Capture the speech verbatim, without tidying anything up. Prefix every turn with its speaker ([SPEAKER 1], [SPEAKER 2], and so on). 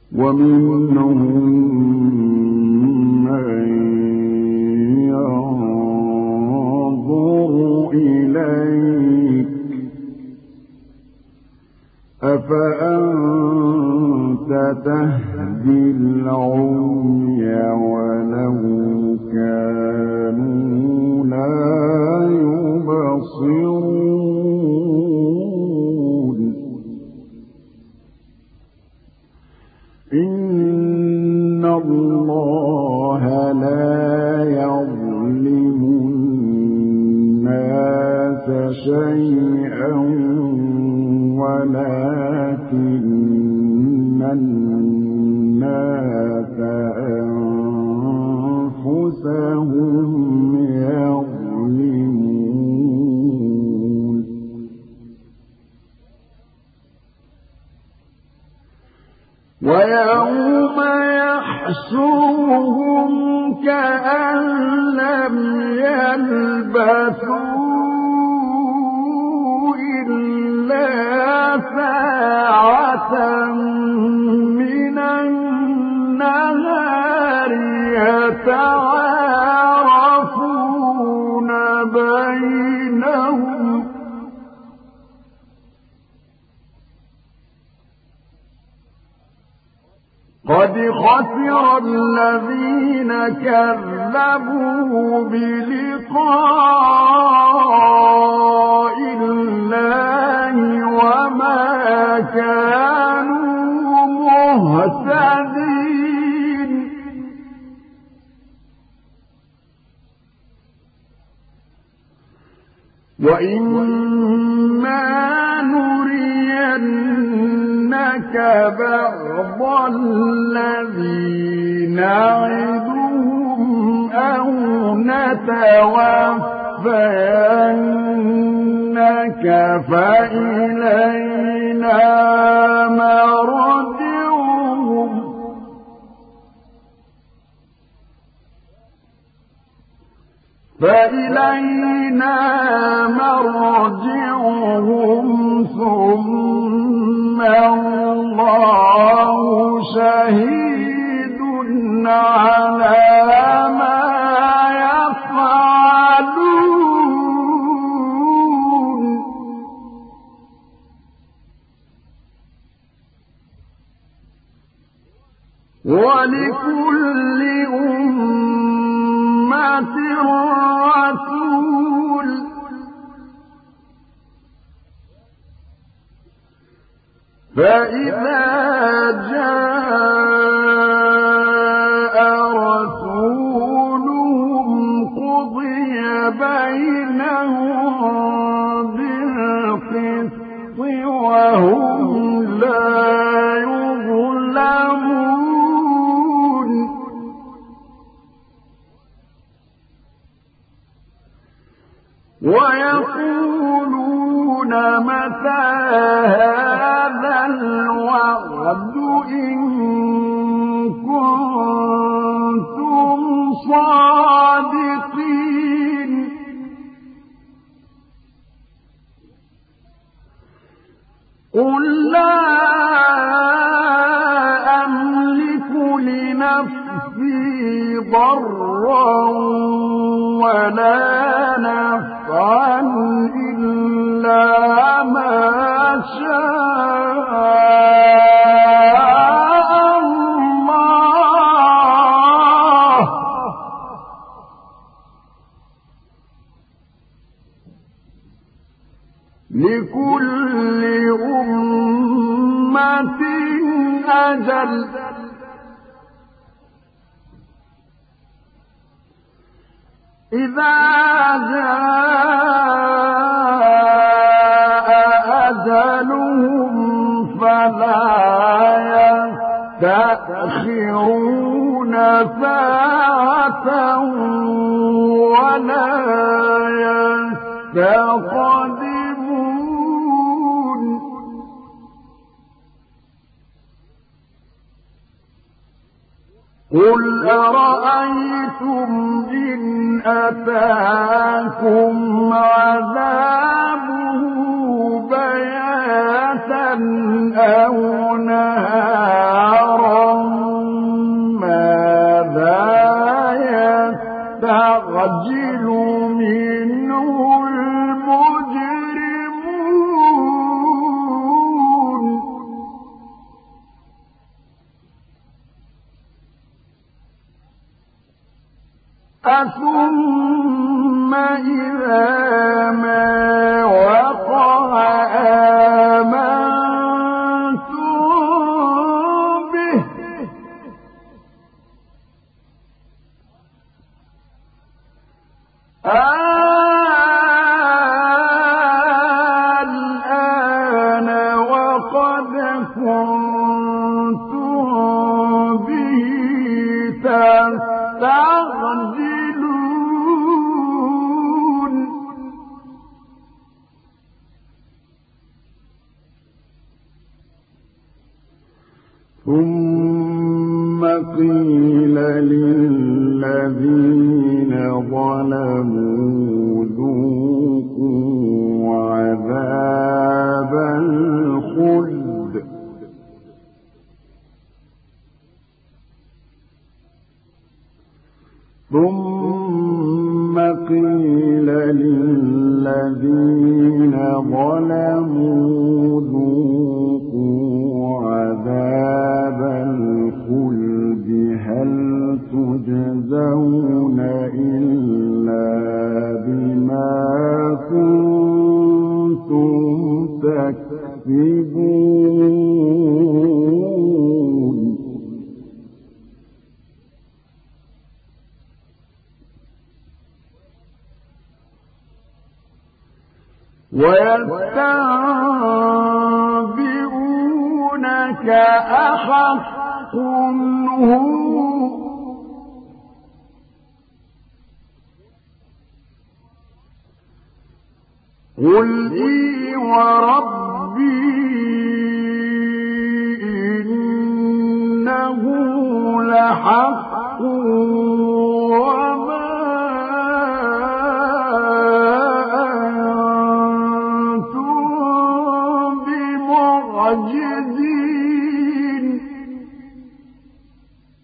[SPEAKER 1] ومنهم من ينظر إليك أفأنت تهدي العمي ولو كانوا لا يبصرون إن الله لا يظلم الناس شيئا ولكن الناس أنفسهم يظلمون ويوم يحشرهم كأن لم يلبثوا إلا ساعة من النهار يتعارفون بينهم قد خسر الذين كذبوا بلقاء الله وما كانوا مهتدين وإما نرينك بعض الذي نعدهم أو نتوفينك فإلينا مرجعهم فإلينا مرجعهم ثم الله شهيد على ما يفعلون ولكل أمة رسول فإذا جاء رسولهم قضي بينهم بالقسط وهم لا يظلمون ويقولون متى هذا الوعد إن كنتم صادقين قل لا أملك لنفسي ضرا ولا نفعا إلا ما شاء الله لكل أمة أجل إذا جاء أجلهم فلا يستأخرون ساعة ولا يستقدمون قل أرأيتم إن أتاكم عذابه بياتا أو نهارا ثم إذا ما وقع آمنتم به الآن وقد كنتم به تستعجلون ثم قيل للذين ظلموا ذوقوا عذاب الخلد ثم قيل للذين ظلموا ذوقوا عذاب الخلد هل تجزون إلا بما كنتم تكسبون ويستنبئونك أحق هو قل إي وربي